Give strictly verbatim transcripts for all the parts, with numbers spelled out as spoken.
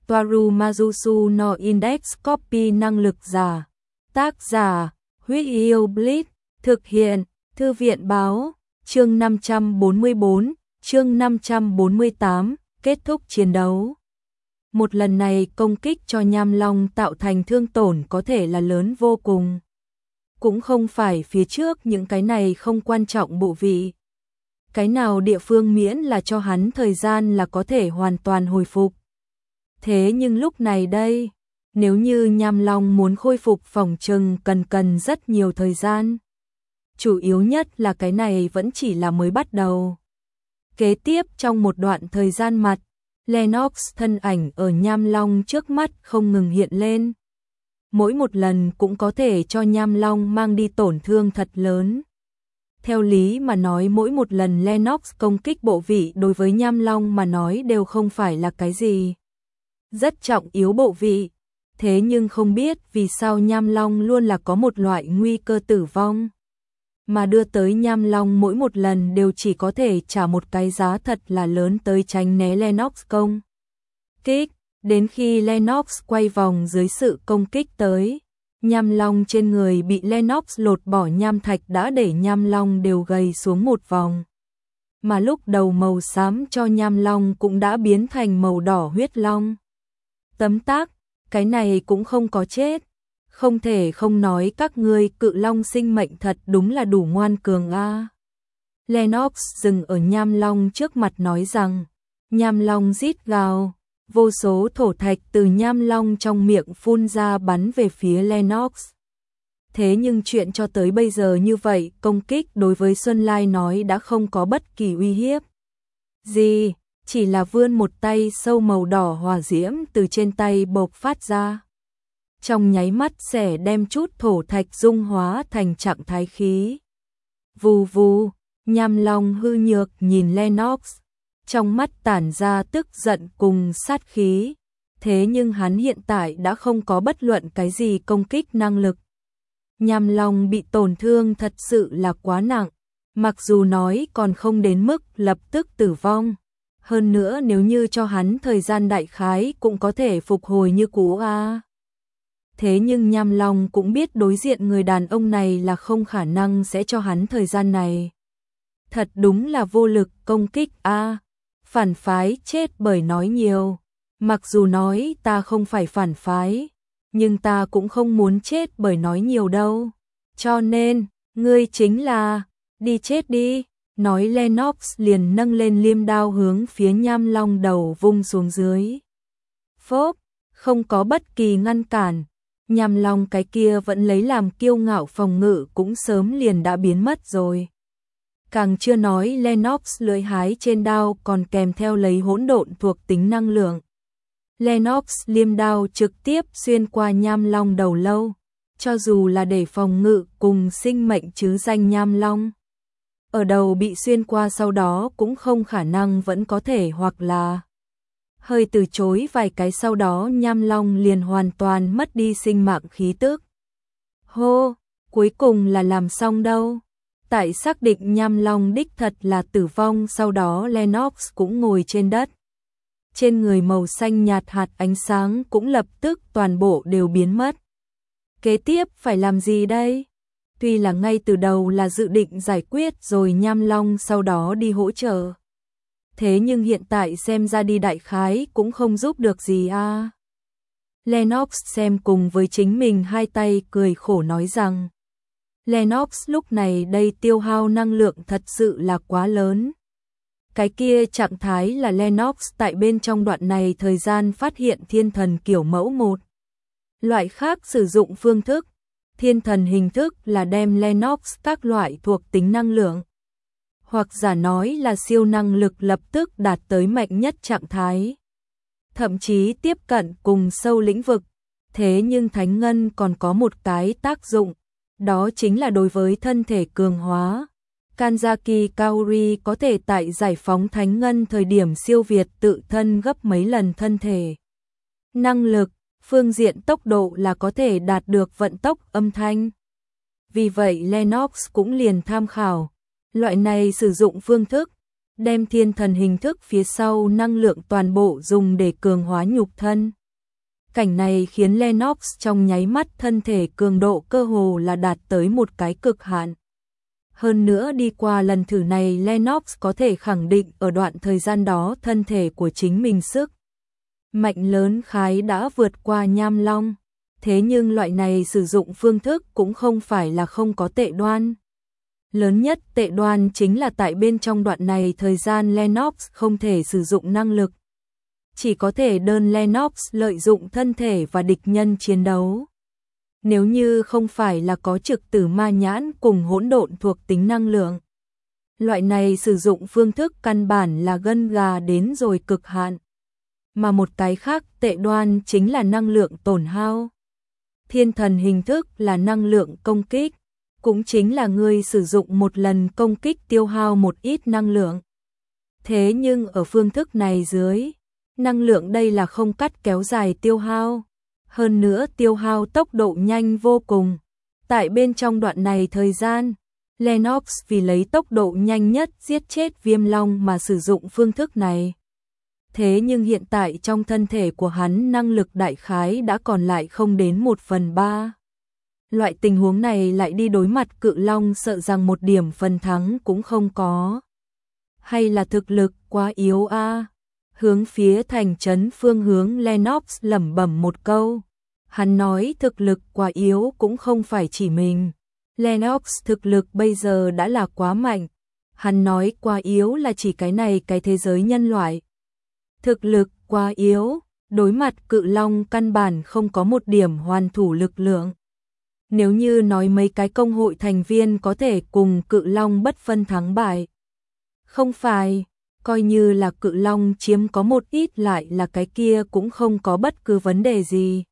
Toaru Majusu no Index Copy năng lực giả. Tác giả, Huyết Yêu Blitz, thực hiện, Thư viện báo, chương năm trăm bốn mươi bốn, chương năm trăm bốn mươi tám, kết thúc chiến đấu. Một lần này công kích cho Nham Long tạo thành thương tổn có thể là lớn vô cùng. Cũng không phải phía trước những cái này không quan trọng bộ vị. Cái nào địa phương miễn là cho hắn thời gian là có thể hoàn toàn hồi phục. Thế nhưng lúc này đây, nếu như Nham Long muốn khôi phục phòng trừng cần cần rất nhiều thời gian. Chủ yếu nhất là cái này vẫn chỉ là mới bắt đầu. Kế tiếp trong một đoạn thời gian mặt, Lennox thân ảnh ở Nham Long trước mắt không ngừng hiện lên. Mỗi một lần cũng có thể cho Nham Long mang đi tổn thương thật lớn. Theo lý mà nói mỗi một lần Lennox công kích bộ vị đối với Nham Long mà nói đều không phải là cái gì rất trọng yếu bộ vị. Thế nhưng không biết vì sao Nham Long luôn là có một loại nguy cơ tử vong. Mà đưa tới Nham Long mỗi một lần đều chỉ có thể trả một cái giá thật là lớn tới tránh né Lennox công kích. Đến khi Lennox quay vòng dưới sự công kích tới, Nham Long trên người bị Lennox lột bỏ nham thạch đã để Nham Long đều gầy xuống một vòng. Mà lúc đầu màu xám cho Nham Long cũng đã biến thành màu đỏ huyết long. Tấm tắc, cái này cũng không có chết. Không thể không nói các ngươi cự long sinh mệnh thật đúng là đủ ngoan cường a. À. Lennox dừng ở Nham Long trước mặt nói rằng, Nham Long rít gào, vô số thổ thạch từ Nham Long trong miệng phun ra bắn về phía Lennox. Thế nhưng chuyện cho tới bây giờ như vậy, công kích đối với Xuân Lai nói đã không có bất kỳ uy hiếp gì, chỉ là vươn một tay sâu màu đỏ hỏa diễm từ trên tay bộc phát ra. Trong nháy mắt sẽ đem chút thổ thạch dung hóa thành trạng thái khí. Vù vù, Nham Long hư nhược nhìn Lennox, trong mắt tản ra tức giận cùng sát khí. Thế nhưng hắn hiện tại đã không có bất luận cái gì công kích năng lực. Nham Long bị tổn thương thật sự là quá nặng, mặc dù nói còn không đến mức lập tức tử vong. Hơn nữa nếu như cho hắn thời gian đại khái cũng có thể phục hồi như cũ a. À. Thế nhưng Nham Long cũng biết đối diện người đàn ông này là không khả năng sẽ cho hắn thời gian này. Thật đúng là vô lực công kích a. À. Phản phái chết bởi nói nhiều. Mặc dù nói ta không phải phản phái, nhưng ta cũng không muốn chết bởi nói nhiều đâu. Cho nên, ngươi chính là, đi chết đi. Nói Lennox liền nâng lên liêm đao hướng phía Nham Long đầu vung xuống dưới. Phốp, không có bất kỳ ngăn cản. Nham Long cái kia vẫn lấy làm kiêu ngạo phòng ngự cũng sớm liền đã biến mất rồi. Càng chưa nói Lennox lưỡi hái trên đao còn kèm theo lấy hỗn độn thuộc tính năng lượng. Lennox liêm đao trực tiếp xuyên qua Nham Long đầu lâu, cho dù là để phòng ngự cùng sinh mệnh chứ danh Nham Long. Ở đầu bị xuyên qua sau đó cũng không khả năng vẫn có thể hoặc là hơi từ chối vài cái sau đó Nham Long liền hoàn toàn mất đi sinh mạng khí tức. Hô, cuối cùng là làm xong đâu. Tại xác định Nham Long đích thật là tử vong sau đó Lennox cũng ngồi trên đất. Trên người màu xanh nhạt hạt ánh sáng cũng lập tức toàn bộ đều biến mất. Kế tiếp phải làm gì đây? Tuy là ngay từ đầu là dự định giải quyết rồi Nham Long sau đó đi hỗ trợ. Thế nhưng hiện tại xem ra đi đại khái cũng không giúp được gì a. À. Lennox xem cùng với chính mình hai tay cười khổ nói rằng. Lennox lúc này đây tiêu hao năng lượng thật sự là quá lớn. Cái kia trạng thái là Lennox tại bên trong đoạn này thời gian phát hiện thiên thần kiểu mẫu một. Loại khác sử dụng phương thức. Thiên thần hình thức là đem Lennox các loại thuộc tính năng lượng. Hoặc giả nói là siêu năng lực lập tức đạt tới mạnh nhất trạng thái. Thậm chí tiếp cận cùng sâu lĩnh vực. Thế nhưng Thánh Ngân còn có một cái tác dụng. Đó chính là đối với thân thể cường hóa. Kanzaki Kaori có thể tại giải phóng Thánh Ngân thời điểm siêu việt tự thân gấp mấy lần thân thể. Năng lực, phương diện tốc độ là có thể đạt được vận tốc âm thanh. Vì vậy Lennox cũng liền tham khảo loại này sử dụng phương thức. đem thiên thần hình thức phía sau năng lượng toàn bộ dùng để cường hóa nhục thân. Cảnh này khiến Lennox trong nháy mắt thân thể cường độ cơ hồ là đạt tới một cái cực hạn. Hơn nữa đi qua lần thử này Lennox có thể khẳng định ở đoạn thời gian đó thân thể của chính mình sức mạnh lớn khái đã vượt qua Nham Long. Thế nhưng loại này sử dụng phương thức cũng không phải là không có tệ đoan. Lớn nhất tệ đoan chính là tại bên trong đoạn này thời gian Lennox không thể sử dụng năng lực. Chỉ có thể đơn Lennox lợi dụng thân thể và địch nhân chiến đấu. Nếu như không phải là có trực tử ma nhãn cùng hỗn độn thuộc tính năng lượng. Loại này sử dụng phương thức căn bản là gân gà đến rồi cực hạn. Mà một cái khác tệ đoan chính là năng lượng tổn hao. Thiên thần hình thức là năng lượng công kích, cũng chính là người sử dụng một lần công kích tiêu hao một ít năng lượng. Thế nhưng ở phương thức này dưới, năng lượng đây là không cắt kéo dài tiêu hao. Hơn nữa tiêu hao tốc độ nhanh vô cùng. Tại bên trong đoạn này thời gian, Lennox vì lấy tốc độ nhanh nhất giết chết Viêm Long mà sử dụng phương thức này. Thế nhưng hiện tại trong thân thể của hắn năng lực đại khái đã còn lại không đến một phần ba. Loại tình huống này lại đi đối mặt Cự Long sợ rằng một điểm phần thắng cũng không có. Hay là thực lực quá yếu a? À? Hướng phía thành trấn phương hướng Lennox lẩm bẩm một câu. Hắn nói thực lực quá yếu cũng không phải chỉ mình. Lennox thực lực bây giờ đã là quá mạnh. Hắn nói quá yếu là chỉ cái này cái thế giới nhân loại. Thực lực quá yếu, đối mặt Cự Long căn bản không có một điểm hoàn thủ lực lượng. Nếu như nói mấy cái công hội thành viên có thể cùng Cự Long bất phân thắng bại. Không phải, coi như là Cự Long chiếm có một ít lại là cái kia cũng không có bất cứ vấn đề gì.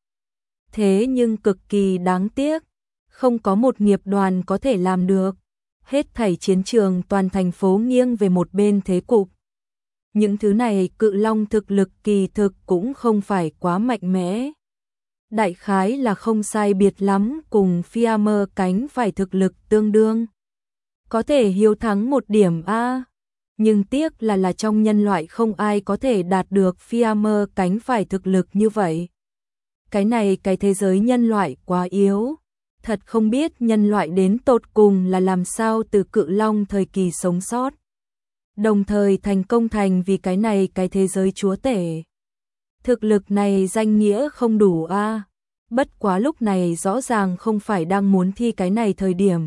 Thế nhưng cực kỳ đáng tiếc, không có một nghiệp đoàn có thể làm được. Hết thảy chiến trường toàn thành phố nghiêng về một bên thế cục. Những thứ này Cự Long thực lực kỳ thực cũng không phải quá mạnh mẽ. Đại khái là không sai biệt lắm cùng Fiammer cánh phải thực lực tương đương. Có thể hiếu thắng một điểm a, nhưng tiếc là là trong nhân loại không ai có thể đạt được Fiammer cánh phải thực lực như vậy. Cái này cái thế giới nhân loại quá yếu. Thật không biết nhân loại đến tột cùng là làm sao từ Cự Long thời kỳ sống sót. Đồng thời thành công thành vì cái này cái thế giới chúa tể. Thực lực này danh nghĩa không đủ a. À. Bất quá lúc này rõ ràng không phải đang muốn thi cái này thời điểm.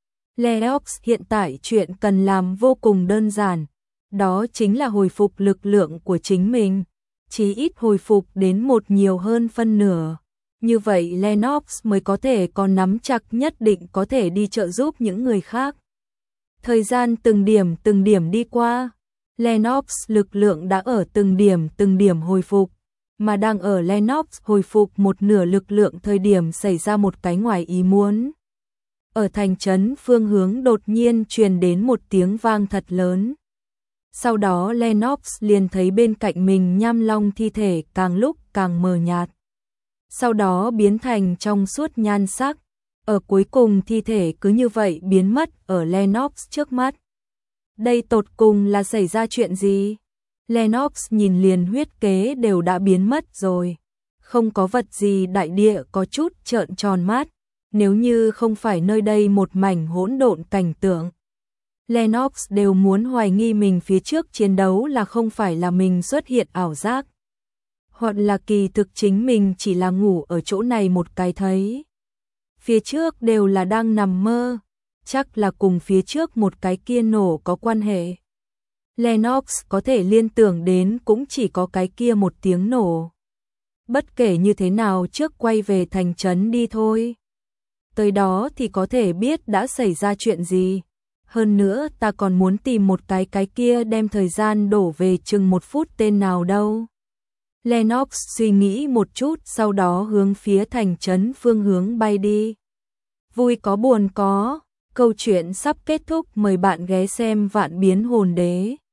Lennox hiện tại chuyện cần làm vô cùng đơn giản. Đó chính là hồi phục lực lượng của chính mình. Chí ít hồi phục đến một nhiều hơn phân nửa. Như vậy Lennox mới có thể còn nắm chặt nhất định có thể đi trợ giúp những người khác. Thời gian từng điểm từng điểm đi qua, Lennox lực lượng đã ở từng điểm từng điểm hồi phục, mà đang ở Lennox hồi phục một nửa lực lượng thời điểm xảy ra một cái ngoài ý muốn. Ở thành trấn phương hướng đột nhiên truyền đến một tiếng vang thật lớn. Sau đó Lennox liền thấy bên cạnh mình Nham Long thi thể càng lúc càng mờ nhạt. Sau đó biến thành trong suốt nhan sắc. Ở cuối cùng thi thể cứ như vậy biến mất ở Lennox trước mắt. Đây tột cùng là xảy ra chuyện gì? Lennox nhìn liền huyết kế đều đã biến mất rồi. Không có vật gì đại địa có chút trợn tròn mắt. Nếu như không phải nơi đây một mảnh hỗn độn cảnh tượng. Lennox đều muốn hoài nghi mình phía trước chiến đấu là không phải là mình xuất hiện ảo giác. Hoặc là kỳ thực chính mình chỉ là ngủ ở chỗ này một cái thấy. Phía trước đều là đang nằm mơ, chắc là cùng phía trước một cái kia nổ có quan hệ. Lennox có thể liên tưởng đến cũng chỉ có cái kia một tiếng nổ. Bất kể như thế nào trước quay về thành trấn đi thôi. Tới đó thì có thể biết đã xảy ra chuyện gì. Hơn nữa ta còn muốn tìm một cái cái kia đem thời gian đổ về chừng một phút tên nào đâu. Lennox suy nghĩ một chút sau đó hướng phía thành trấn phương hướng bay đi. Vui có buồn có, câu chuyện sắp kết thúc, mời bạn ghé xem Vạn Biến Hồn Đế.